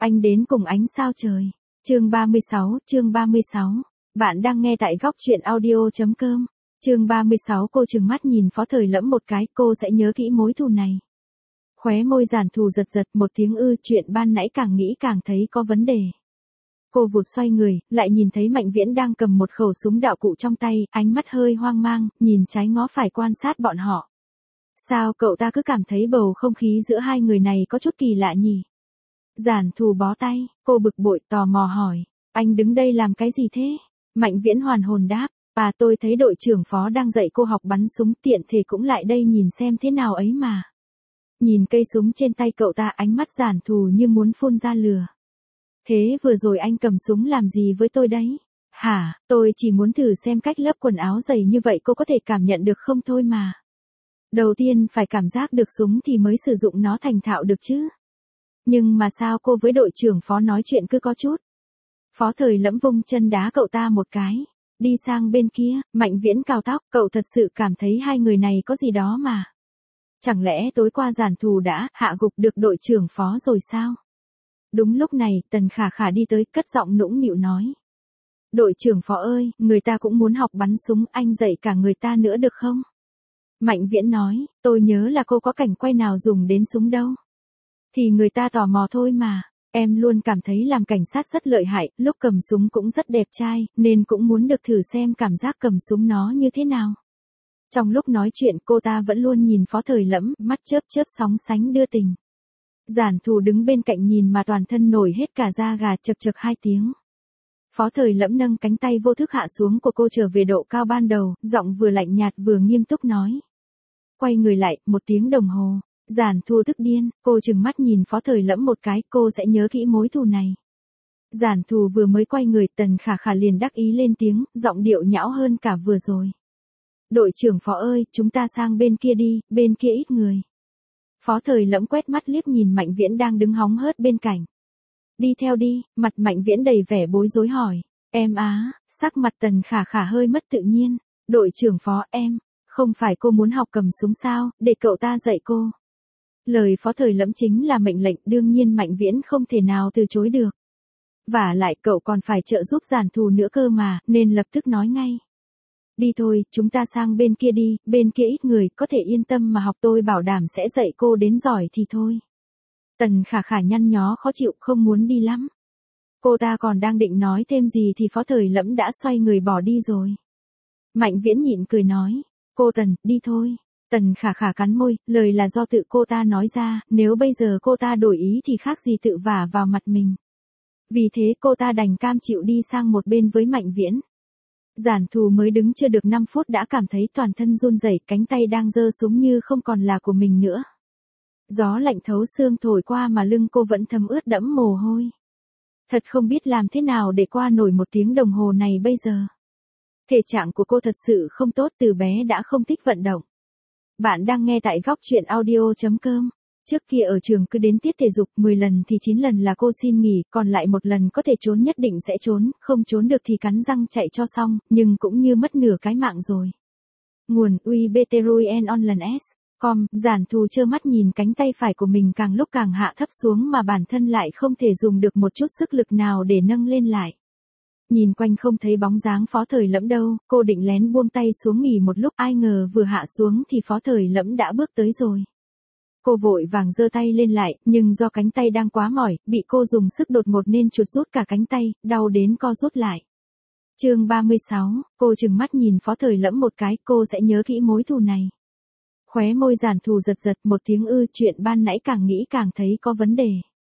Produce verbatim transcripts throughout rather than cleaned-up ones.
Anh đến cùng ánh sao trời. Chương ba mươi sáu, chương ba mươi sáu. Bạn đang nghe tại góc truyện audio.com. Chương ba mươi sáu. Cô trừng mắt nhìn Phó Thời Lẫm một cái, cô sẽ nhớ kỹ mối thù này. Khóe môi Giản Thù giật giật một tiếng ư, chuyện ban nãy càng nghĩ càng thấy có vấn đề. Cô vụt xoay người, lại nhìn thấy Mạnh Viễn đang cầm một khẩu súng đạo cụ trong tay, ánh mắt hơi hoang mang, nhìn trái ngó phải quan sát bọn họ. Sao cậu ta cứ cảm thấy bầu không khí giữa hai người này có chút kỳ lạ nhỉ? Giản Thù bó tay, cô bực bội tò mò hỏi, anh đứng đây làm cái gì thế? Mạnh Viễn hoàn hồn đáp, à tôi thấy đội trưởng Phó đang dạy cô học bắn súng, tiện thể cũng lại đây nhìn xem thế nào ấy mà. Nhìn cây súng trên tay cậu ta, ánh mắt Giản Thù như muốn phun ra lửa. Thế vừa rồi anh cầm súng làm gì với tôi đấy? Hả, tôi chỉ muốn thử xem cách lớp quần áo dày như vậy cô có thể cảm nhận được không thôi mà. Đầu tiên phải cảm giác được súng thì mới sử dụng nó thành thạo được chứ. Nhưng mà sao cô với đội trưởng Phó nói chuyện cứ có chút. Phó Thời Lẫm vung chân đá cậu ta một cái. Đi sang bên kia, Mạnh Viễn cào tóc, cậu thật sự cảm thấy hai người này có gì đó mà. Chẳng lẽ tối qua Giản Thù đã hạ gục được đội trưởng Phó rồi sao? Đúng lúc này, Tần Khả Khả đi tới, cất giọng nũng nịu nói. Đội trưởng Phó ơi, người ta cũng muốn học bắn súng, anh dạy cả người ta nữa được không? Mạnh Viễn nói, tôi nhớ là cô có cảnh quay nào dùng đến súng đâu. Thì người ta tò mò thôi mà, em luôn cảm thấy làm cảnh sát rất lợi hại, lúc cầm súng cũng rất đẹp trai, nên cũng muốn được thử xem cảm giác cầm súng nó như thế nào. Trong lúc nói chuyện cô ta vẫn luôn nhìn Phó Thời Lẫm, mắt chớp chớp sóng sánh đưa tình. Giản Thù đứng bên cạnh nhìn mà toàn thân nổi hết cả da gà, chật chật hai tiếng. Phó Thời Lẫm nâng cánh tay vô thức hạ xuống của cô trở về độ cao ban đầu, giọng vừa lạnh nhạt vừa nghiêm túc nói. Quay người lại, một tiếng đồng hồ. Giản Thù tức điên, cô trừng mắt nhìn Phó Thời Lẫm một cái, cô sẽ nhớ kỹ mối thù này. Giản Thù vừa mới quay người, Tần Khả Khả liền đắc ý lên tiếng, giọng điệu nhão hơn cả vừa rồi. Đội trưởng Phó ơi, chúng ta sang bên kia đi, bên kia ít người. Phó Thời Lẫm quét mắt liếc nhìn Mạnh Viễn đang đứng hóng hớt bên cạnh. Đi theo đi, mặt Mạnh Viễn đầy vẻ bối rối hỏi. Em á, sắc mặt Tần Khả Khả hơi mất tự nhiên. Đội trưởng Phó em, không phải cô muốn học cầm súng sao, để cậu ta dạy cô. Lời Phó Thời Lẫm chính là mệnh lệnh, đương nhiên Mạnh Viễn không thể nào từ chối được. Vả lại cậu còn phải trợ giúp Giản Thù nữa cơ mà, nên lập tức nói ngay. Đi thôi, chúng ta sang bên kia đi, bên kia ít người, có thể yên tâm mà học, tôi bảo đảm sẽ dạy cô đến giỏi thì thôi. Tần Khả Khả nhăn nhó khó chịu, không muốn đi lắm. Cô ta còn đang định nói thêm gì thì Phó Thời Lẫm đã xoay người bỏ đi rồi. Mạnh Viễn nhịn cười nói, cô Tần, đi thôi. Tần Khả Khả cắn môi, lời là do tự cô ta nói ra, nếu bây giờ cô ta đổi ý thì khác gì tự vả vào mặt mình. Vì thế cô ta đành cam chịu đi sang một bên với Mạnh Viễn. Giản Thù mới đứng chưa được năm phút đã cảm thấy toàn thân run rẩy, cánh tay đang giơ súng như không còn là của mình nữa. Gió lạnh thấu xương thổi qua mà lưng cô vẫn thấm ướt đẫm mồ hôi. Thật không biết làm thế nào để qua nổi một tiếng đồng hồ này bây giờ. Thể trạng của cô thật sự không tốt, từ bé đã không thích vận động. Bạn đang nghe tại góc truyện audio.com. Trước kia ở trường cứ đến tiết thể dục mười lần thì chín lần là cô xin nghỉ, còn lại một lần có thể trốn nhất định sẽ trốn, không trốn được thì cắn răng chạy cho xong, nhưng cũng như mất nửa cái mạng rồi. Nguồn u i bê tê ruin online s com. Giản Thù trơ mắt nhìn cánh tay phải của mình càng lúc càng hạ thấp xuống mà bản thân lại không thể dùng được một chút sức lực nào để nâng lên lại. Nhìn quanh không thấy bóng dáng Phó Thời Lẫm đâu, cô định lén buông tay xuống nghỉ một lúc, ai ngờ vừa hạ xuống thì Phó Thời Lẫm đã bước tới rồi. Cô vội vàng giơ tay lên lại, nhưng do cánh tay đang quá mỏi, bị cô dùng sức đột ngột nên chuột rút cả cánh tay, đau đến co rút lại. Chương ba mươi sáu, cô trừng mắt nhìn Phó Thời Lẫm một cái, cô sẽ nhớ kỹ mối thù này. Khóe môi Giản Thù giật giật một tiếng ư, chuyện ban nãy càng nghĩ càng thấy có vấn đề.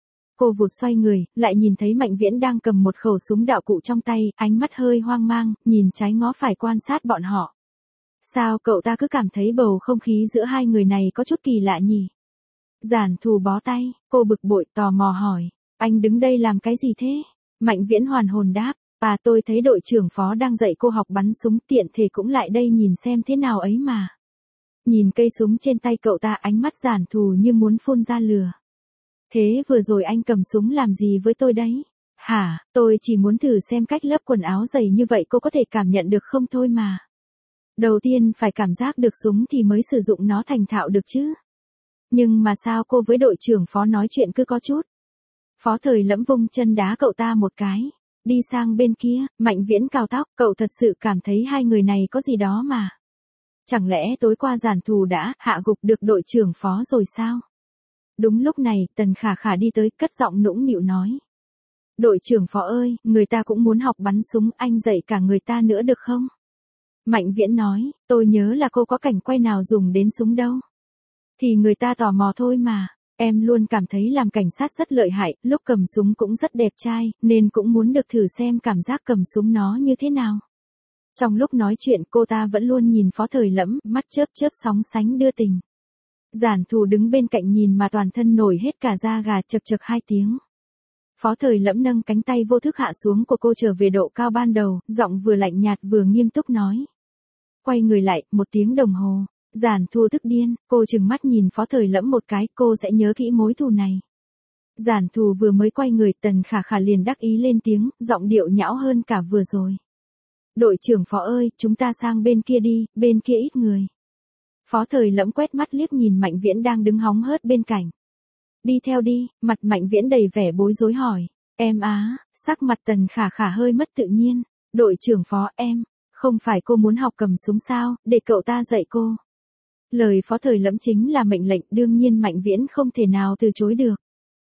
Cô vụt xoay người, lại nhìn thấy Mạnh Viễn đang cầm một khẩu súng đạo cụ trong tay, ánh mắt hơi hoang mang, nhìn trái ngó phải quan sát bọn họ. Sao cậu ta cứ cảm thấy bầu không khí giữa hai người này có chút kỳ lạ nhỉ? Giản Thù bó tay, cô bực bội tò mò hỏi, anh đứng đây làm cái gì thế? Mạnh Viễn hoàn hồn đáp, à tôi thấy đội trưởng Phó đang dạy cô học bắn súng, tiện thể cũng lại đây nhìn xem thế nào ấy mà. Nhìn cây súng trên tay cậu ta, ánh mắt Giản Thù như muốn phun ra lửa. Thế vừa rồi anh cầm súng làm gì với tôi đấy? Hả, tôi chỉ muốn thử xem cách lớp quần áo dày như vậy cô có thể cảm nhận được không thôi mà. Đầu tiên phải cảm giác được súng thì mới sử dụng nó thành thạo được chứ. Nhưng mà sao cô với đội trưởng Phó nói chuyện cứ có chút. Phó Thời Lẫm vung chân đá cậu ta một cái. Đi sang bên kia, Mạnh Viễn cào tóc, cậu thật sự cảm thấy hai người này có gì đó mà. Chẳng lẽ tối qua Giản Thù đã hạ gục được đội trưởng Phó rồi sao? Đúng lúc này, Tần Khả Khả đi tới, cất giọng nũng nịu nói. Đội trưởng Phó ơi, người ta cũng muốn học bắn súng, anh dạy cả người ta nữa được không? Mạnh Viễn nói, tôi nhớ là cô có cảnh quay nào dùng đến súng đâu. Thì người ta tò mò thôi mà. Em luôn cảm thấy làm cảnh sát rất lợi hại, lúc cầm súng cũng rất đẹp trai, nên cũng muốn được thử xem cảm giác cầm súng nó như thế nào. Trong lúc nói chuyện cô ta vẫn luôn nhìn Phó Thời Lẫm, mắt chớp chớp sóng sánh đưa tình. Giản Thù đứng bên cạnh nhìn mà toàn thân nổi hết cả da gà, chật chật hai tiếng. Phó Thời Lẫm nâng cánh tay vô thức hạ xuống của cô trở về độ cao ban đầu, giọng vừa lạnh nhạt vừa nghiêm túc nói. Quay người lại, một tiếng đồng hồ. Giản Thù tức điên, cô trừng mắt nhìn Phó Thời Lẫm một cái, cô sẽ nhớ kỹ mối thù này. Giản Thù vừa mới quay người, Tần Khả Khả liền đắc ý lên tiếng, giọng điệu nhão hơn cả vừa rồi. Đội trưởng Phó ơi, chúng ta sang bên kia đi, bên kia ít người. Phó Thời Lẫm quét mắt liếc nhìn Mạnh Viễn đang đứng hóng hớt bên cạnh. Đi theo đi, mặt Mạnh Viễn đầy vẻ bối rối hỏi. Em á, sắc mặt Tần Khả Khả hơi mất tự nhiên. Đội trưởng Phó em, không phải cô muốn học cầm súng sao, để cậu ta dạy cô. Lời Phó Thời Lẫm chính là mệnh lệnh, đương nhiên Mạnh Viễn không thể nào từ chối được.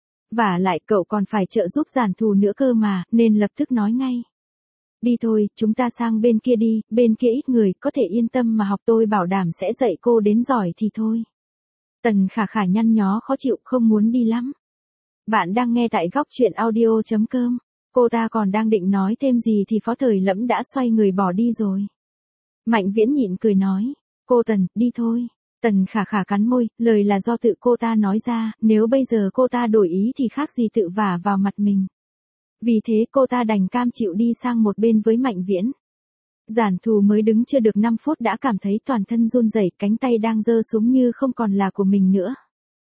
Vả lại cậu còn phải trợ giúp Giản Thù nữa cơ mà, nên lập tức nói ngay. Đi thôi, chúng ta sang bên kia đi, bên kia ít người, có thể yên tâm mà học, tôi bảo đảm sẽ dạy cô đến giỏi thì thôi. Tần Khả Khả nhăn nhó khó chịu, không muốn đi lắm. Bạn đang nghe tại góc truyện audio chấm com. Cô ta còn đang định nói thêm gì thì Phó Thời Lẫm đã xoay người bỏ đi rồi. Mạnh Viễn nhịn cười nói. Cô Tần, đi thôi. Tần Khả Khả cắn môi, lời là do tự cô ta nói ra, nếu bây giờ cô ta đổi ý thì khác gì tự vả vào mặt mình. Vì thế cô ta đành cam chịu đi sang một bên với Mạnh Viễn. Giản Thù mới đứng chưa được năm phút đã cảm thấy toàn thân run rẩy, cánh tay đang giơ súng như không còn là của mình nữa.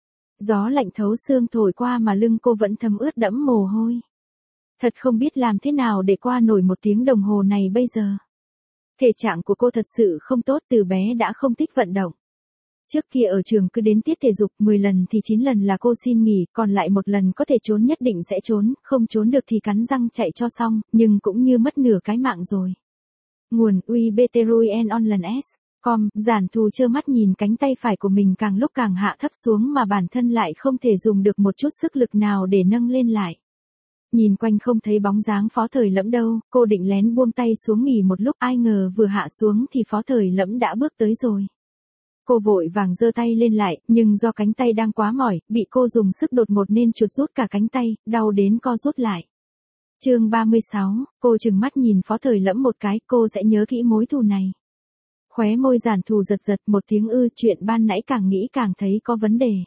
Gió lạnh thấu xương thổi qua mà lưng cô vẫn thấm ướt đẫm mồ hôi. Thật không biết làm thế nào để qua nổi một tiếng đồng hồ này bây giờ. Thể trạng của cô thật sự không tốt, từ bé đã không thích vận động. Trước kia ở trường cứ đến tiết thể dục mười lần thì chín lần là cô xin nghỉ, còn lại một lần có thể trốn nhất định sẽ trốn, không trốn được thì cắn răng chạy cho xong, nhưng cũng như mất nửa cái mạng rồi. Nguồn u i bê tê rờ i en online s com, Giản Thù trơ mắt nhìn cánh tay phải của mình càng lúc càng hạ thấp xuống mà bản thân lại không thể dùng được một chút sức lực nào để nâng lên lại. Nhìn quanh không thấy bóng dáng Phó Thời Lẫm đâu, cô định lén buông tay xuống nghỉ một lúc, ai ngờ vừa hạ xuống thì Phó Thời Lẫm đã bước tới rồi. Cô vội vàng giơ tay lên lại, nhưng do cánh tay đang quá mỏi, bị cô dùng sức đột ngột nên chuột rút cả cánh tay, đau đến co rút lại. Chương ba mươi sáu, cô trừng mắt nhìn Phó Thời Lẫm một cái, cô sẽ nhớ kỹ mối thù này. Khóe môi Giản Thù giật giật, một tiếng ư, chuyện ban nãy càng nghĩ càng thấy có vấn đề.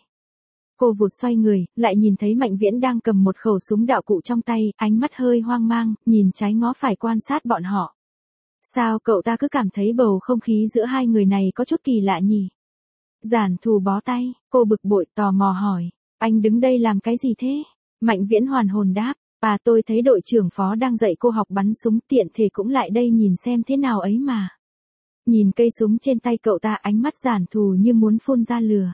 Cô vụt xoay người, lại nhìn thấy Mạnh Viễn đang cầm một khẩu súng đạo cụ trong tay, ánh mắt hơi hoang mang, nhìn trái ngó phải quan sát bọn họ. Sao cậu ta cứ cảm thấy bầu không khí giữa hai người này có chút kỳ lạ nhỉ? Giản Thù bó tay, cô bực bội tò mò hỏi, anh đứng đây làm cái gì thế? Mạnh Viễn hoàn hồn đáp, à tôi thấy đội trưởng Phó đang dạy cô học bắn súng, tiện thể cũng lại đây nhìn xem thế nào ấy mà. Nhìn cây súng trên tay cậu ta, ánh mắt Giản Thù như muốn phun ra lửa.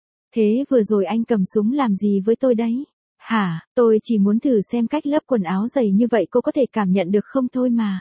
Thế vừa rồi anh cầm súng làm gì với tôi đấy? Hả, tôi chỉ muốn thử xem cách lớp quần áo dày như vậy cô có thể cảm nhận được không thôi mà.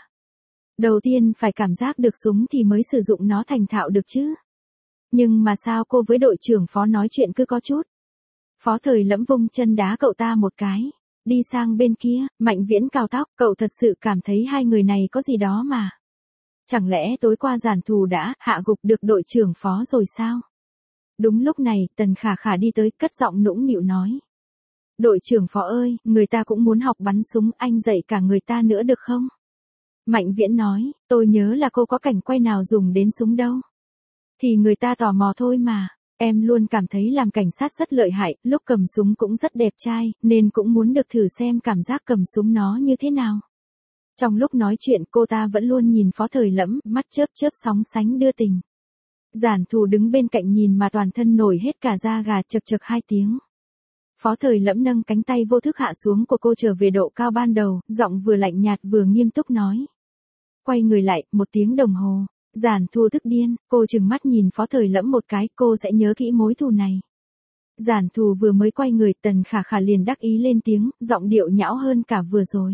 Đầu tiên phải cảm giác được súng thì mới sử dụng nó thành thạo được chứ. Nhưng mà sao cô với đội trưởng Phó nói chuyện cứ có chút. Phó Thời Lẫm vung chân đá cậu ta một cái. Đi sang bên kia, Mạnh Viễn cào tóc, cậu thật sự cảm thấy hai người này có gì đó mà. Chẳng lẽ tối qua Giản Thù đã hạ gục được đội trưởng Phó rồi sao? Đúng lúc này, Tần Khả Khả đi tới, cất giọng nũng nịu nói. Đội trưởng Phó ơi, người ta cũng muốn học bắn súng, anh dạy cả người ta nữa được không? Mạnh Viễn nói, tôi nhớ là cô có cảnh quay nào dùng đến súng đâu. Thì người ta tò mò thôi mà. Em luôn cảm thấy làm cảnh sát rất lợi hại, lúc cầm súng cũng rất đẹp trai, nên cũng muốn được thử xem cảm giác cầm súng nó như thế nào. Trong lúc nói chuyện cô ta vẫn luôn nhìn Phó Thời Lẫm, mắt chớp chớp sóng sánh đưa tình. Giản Thù đứng bên cạnh nhìn mà toàn thân nổi hết cả da gà, chật chật hai tiếng. Phó Thời Lẫm nâng cánh tay vô thức hạ xuống của cô trở về độ cao ban đầu, giọng vừa lạnh nhạt vừa nghiêm túc nói. Quay người lại, một tiếng đồng hồ. Giản Thù tức điên, cô trừng mắt nhìn Phó Thời Lẫm một cái, cô sẽ nhớ kỹ mối thù này. Giản Thù vừa mới quay người, Tần Khả Khả liền đắc ý lên tiếng, giọng điệu nhão hơn cả vừa rồi.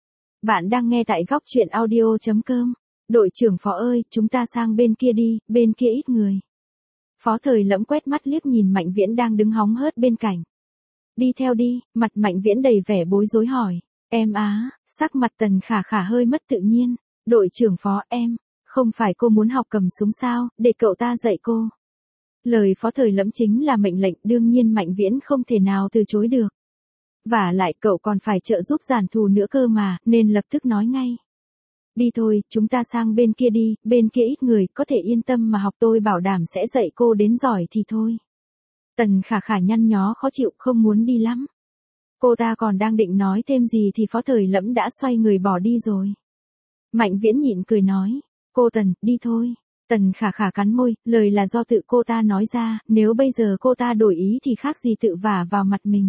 Bạn đang nghe tại góc truyện audio.com. Đội trưởng Phó ơi, chúng ta sang bên kia đi, bên kia ít người. Phó Thời Lẫm quét mắt liếc nhìn Mạnh Viễn đang đứng hóng hớt bên cạnh. Đi theo đi, mặt Mạnh Viễn đầy vẻ bối rối hỏi. Em á, sắc mặt Tần Khả Khả hơi mất tự nhiên. Đội trưởng Phó em, không phải cô muốn học cầm súng sao, để cậu ta dạy cô. Lời Phó Thời Lẫm chính là mệnh lệnh, đương nhiên Mạnh Viễn không thể nào từ chối được. Vả lại cậu còn phải trợ giúp Giản Thù nữa cơ mà, nên lập tức nói ngay. Đi thôi, chúng ta sang bên kia đi, bên kia ít người, có thể yên tâm mà học, tôi bảo đảm sẽ dạy cô đến giỏi thì thôi. Tần Khả Khả nhăn nhó khó chịu, không muốn đi lắm. Cô ta còn đang định nói thêm gì thì Phó Thời Lẫm đã xoay người bỏ đi rồi. Mạnh Viễn nhịn cười nói, cô Tần, đi thôi. Tần Khả Khả cắn môi, lời là do tự cô ta nói ra, nếu bây giờ cô ta đổi ý thì khác gì tự vả vào mặt mình.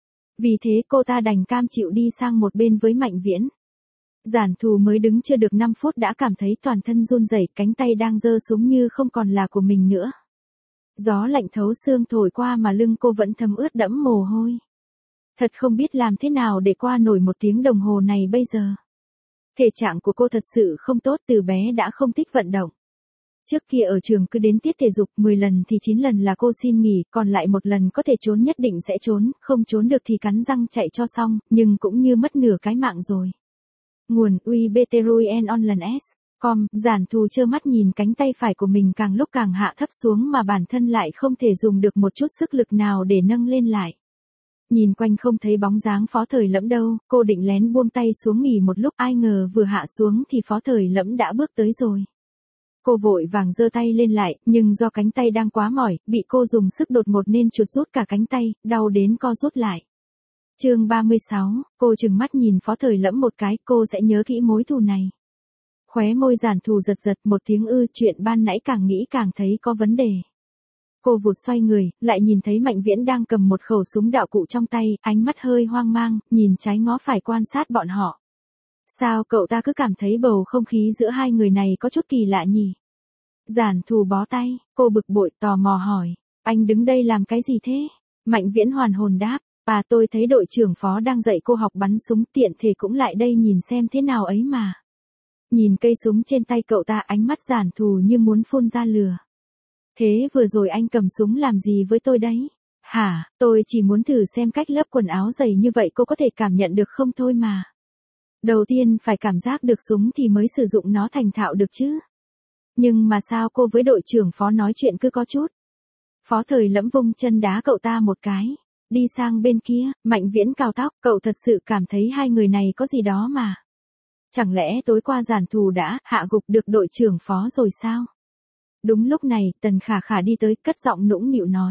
Vì thế cô ta đành cam chịu đi sang một bên với Mạnh Viễn. Giản Thù mới đứng chưa được năm phút đã cảm thấy toàn thân run rẩy, cánh tay đang giơ súng như không còn là của mình nữa. Gió lạnh thấu xương thổi qua mà lưng cô vẫn thấm ướt đẫm mồ hôi. Thật không biết làm thế nào để qua nổi một tiếng đồng hồ này bây giờ. Thể trạng của cô thật sự không tốt, từ bé đã không thích vận động. Trước kia ở trường cứ đến tiết thể dục mười lần thì chín lần là cô xin nghỉ, còn lại một lần có thể trốn nhất định sẽ trốn, không trốn được thì cắn răng chạy cho xong, nhưng cũng như mất nửa cái mạng rồi. Nguồn u i bê tê rờ u i en online s com. Giản Thù trơ mắt nhìn cánh tay phải của mình càng lúc càng hạ thấp xuống mà bản thân lại không thể dùng được một chút sức lực nào để nâng lên lại. Nhìn quanh không thấy bóng dáng Phó Thời Lẫm đâu, cô định lén buông tay xuống nghỉ một lúc, ai ngờ vừa hạ xuống thì Phó Thời Lẫm đã bước tới rồi. Cô vội vàng giơ tay lên lại, nhưng do cánh tay đang quá mỏi, bị cô dùng sức đột ngột nên chuột rút cả cánh tay, đau đến co rút lại. Chương ba mươi sáu, cô trừng mắt nhìn Phó Thời Lẫm một cái, cô sẽ nhớ kỹ mối thù này. Khóe môi Giản Thù giật giật, một tiếng ư, chuyện ban nãy càng nghĩ càng thấy có vấn đề. Cô vụt xoay người, lại nhìn thấy Mạnh Viễn đang cầm một khẩu súng đạo cụ trong tay, ánh mắt hơi hoang mang, nhìn trái ngó phải quan sát bọn họ. Sao cậu ta cứ cảm thấy bầu không khí giữa hai người này có chút kỳ lạ nhỉ? Giản Thù bó tay, cô bực bội tò mò hỏi, anh đứng đây làm cái gì thế? Mạnh Viễn hoàn hồn đáp, à tôi thấy đội trưởng Phó đang dạy cô học bắn súng, tiện thể cũng lại đây nhìn xem thế nào ấy mà. Nhìn cây súng trên tay cậu ta, ánh mắt Giản Thù như muốn phun ra lửa. Thế vừa rồi anh cầm súng làm gì với tôi đấy? Hả, tôi chỉ muốn thử xem cách lớp quần áo dày như vậy cô có thể cảm nhận được không thôi mà. Đầu tiên phải cảm giác được súng thì mới sử dụng nó thành thạo được chứ. Nhưng mà sao cô với đội trưởng Phó nói chuyện cứ có chút. Phó Thời Lẫm vung chân đá cậu ta một cái. Đi sang bên kia, Mạnh Viễn cào tóc, cậu thật sự cảm thấy hai người này có gì đó mà. Chẳng lẽ tối qua Giản Thù đã hạ gục được đội trưởng Phó rồi sao? Đúng lúc này, Tần Khả Khả đi tới, cất giọng nũng nịu nói.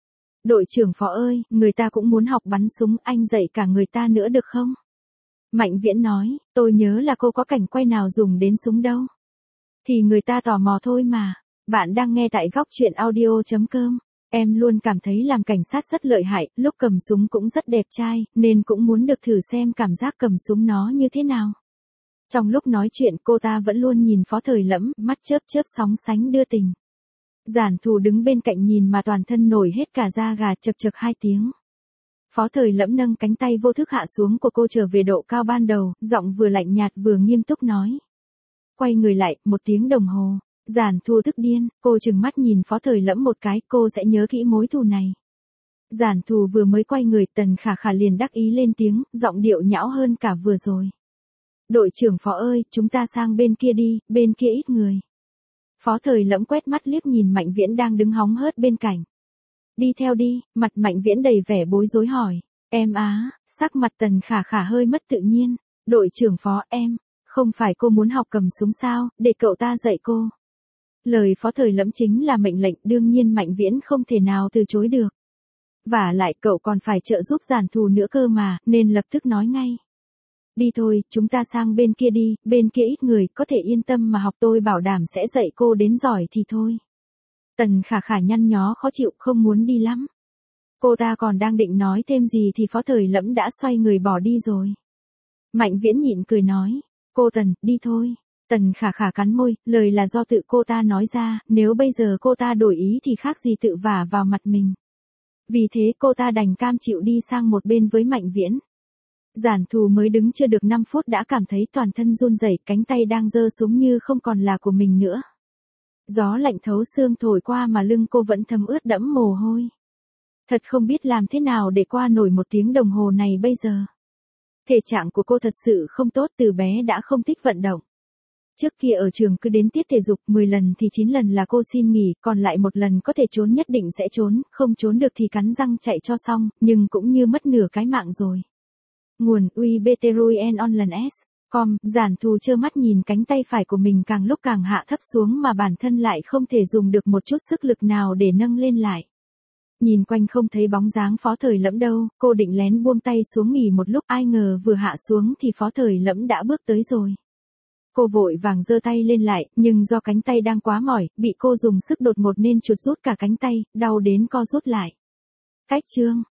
Đội trưởng Phó ơi, người ta cũng muốn học bắn súng, anh dạy cả người ta nữa được không? Mạnh Viễn nói, tôi nhớ là cô có cảnh quay nào dùng đến súng đâu. Thì người ta tò mò thôi mà. Bạn đang nghe tại góc truyện audio.com. Em luôn cảm thấy làm cảnh sát rất lợi hại, lúc cầm súng cũng rất đẹp trai, nên cũng muốn được thử xem cảm giác cầm súng nó như thế nào. Trong lúc nói chuyện cô ta vẫn luôn nhìn Phó Thời Lẫm, mắt chớp chớp sóng sánh đưa tình. Giản Thù đứng bên cạnh nhìn mà toàn thân nổi hết cả da gà, chật chật hai tiếng. Phó Thời Lẫm nâng cánh tay vô thức hạ xuống của cô trở về độ cao ban đầu, giọng vừa lạnh nhạt vừa nghiêm túc nói. Quay người lại, một tiếng đồng hồ. Giản Thù tức điên, cô trừng mắt nhìn Phó Thời Lẫm một cái, cô sẽ nhớ kỹ mối thù này. Giản Thù vừa mới quay người, Tần Khả Khả liền đắc ý lên tiếng, giọng điệu nhão hơn cả vừa rồi. Đội trưởng Phó ơi, chúng ta sang bên kia đi, bên kia ít người. Phó Thời Lẫm quét mắt liếc nhìn Mạnh Viễn đang đứng hóng hớt bên cạnh. Đi theo đi, mặt Mạnh Viễn đầy vẻ bối rối hỏi. Em á, sắc mặt Tần Khả Khả hơi mất tự nhiên. Đội trưởng Phó em, không phải cô muốn học cầm súng sao, để cậu ta dạy cô. Lời Phó Thời Lẫm chính là mệnh lệnh, đương nhiên Mạnh Viễn không thể nào từ chối được. Vả lại cậu còn phải trợ giúp Giản Thù nữa cơ mà, nên lập tức nói ngay. Đi thôi, chúng ta sang bên kia đi, bên kia ít người, có thể yên tâm mà học, tôi bảo đảm sẽ dạy cô đến giỏi thì thôi. Tần Khả Khả nhăn nhó khó chịu, không muốn đi lắm. Cô ta còn đang định nói thêm gì thì Phó Thời Lẫm đã xoay người bỏ đi rồi. Mạnh Viễn nhịn cười nói, cô Tần, đi thôi. Tần Khả Khả cắn môi, lời là do tự cô ta nói ra, nếu bây giờ cô ta đổi ý thì khác gì tự vả vào mặt mình. Vì thế cô ta đành cam chịu đi sang một bên với Mạnh Viễn. Giản Thù mới đứng chưa được năm phút đã cảm thấy toàn thân run rẩy, cánh tay đang giơ súng như không còn là của mình nữa. Gió lạnh thấu xương thổi qua mà lưng cô vẫn thấm ướt đẫm mồ hôi. Thật không biết làm thế nào để qua nổi một tiếng đồng hồ này bây giờ. Thể trạng của cô thật sự không tốt, từ bé đã không thích vận động. Trước kia ở trường cứ đến tiết thể dục mười lần thì chín lần là cô xin nghỉ, còn lại một lần có thể trốn nhất định sẽ trốn, không trốn được thì cắn răng chạy cho xong, nhưng cũng như mất nửa cái mạng rồi. Nguồn u i Beteruyen Online S. Com, Giản Thù trơ mắt nhìn cánh tay phải của mình càng lúc càng hạ thấp xuống mà bản thân lại không thể dùng được một chút sức lực nào để nâng lên lại. Nhìn quanh không thấy bóng dáng Phó Thời Lẫm đâu, cô định lén buông tay xuống nghỉ một lúc, ai ngờ vừa hạ xuống thì Phó Thời Lẫm đã bước tới rồi. Cô vội vàng giơ tay lên lại, nhưng do cánh tay đang quá mỏi, bị cô dùng sức đột ngột nên chuột rút cả cánh tay, đau đến co rút lại. Cách chương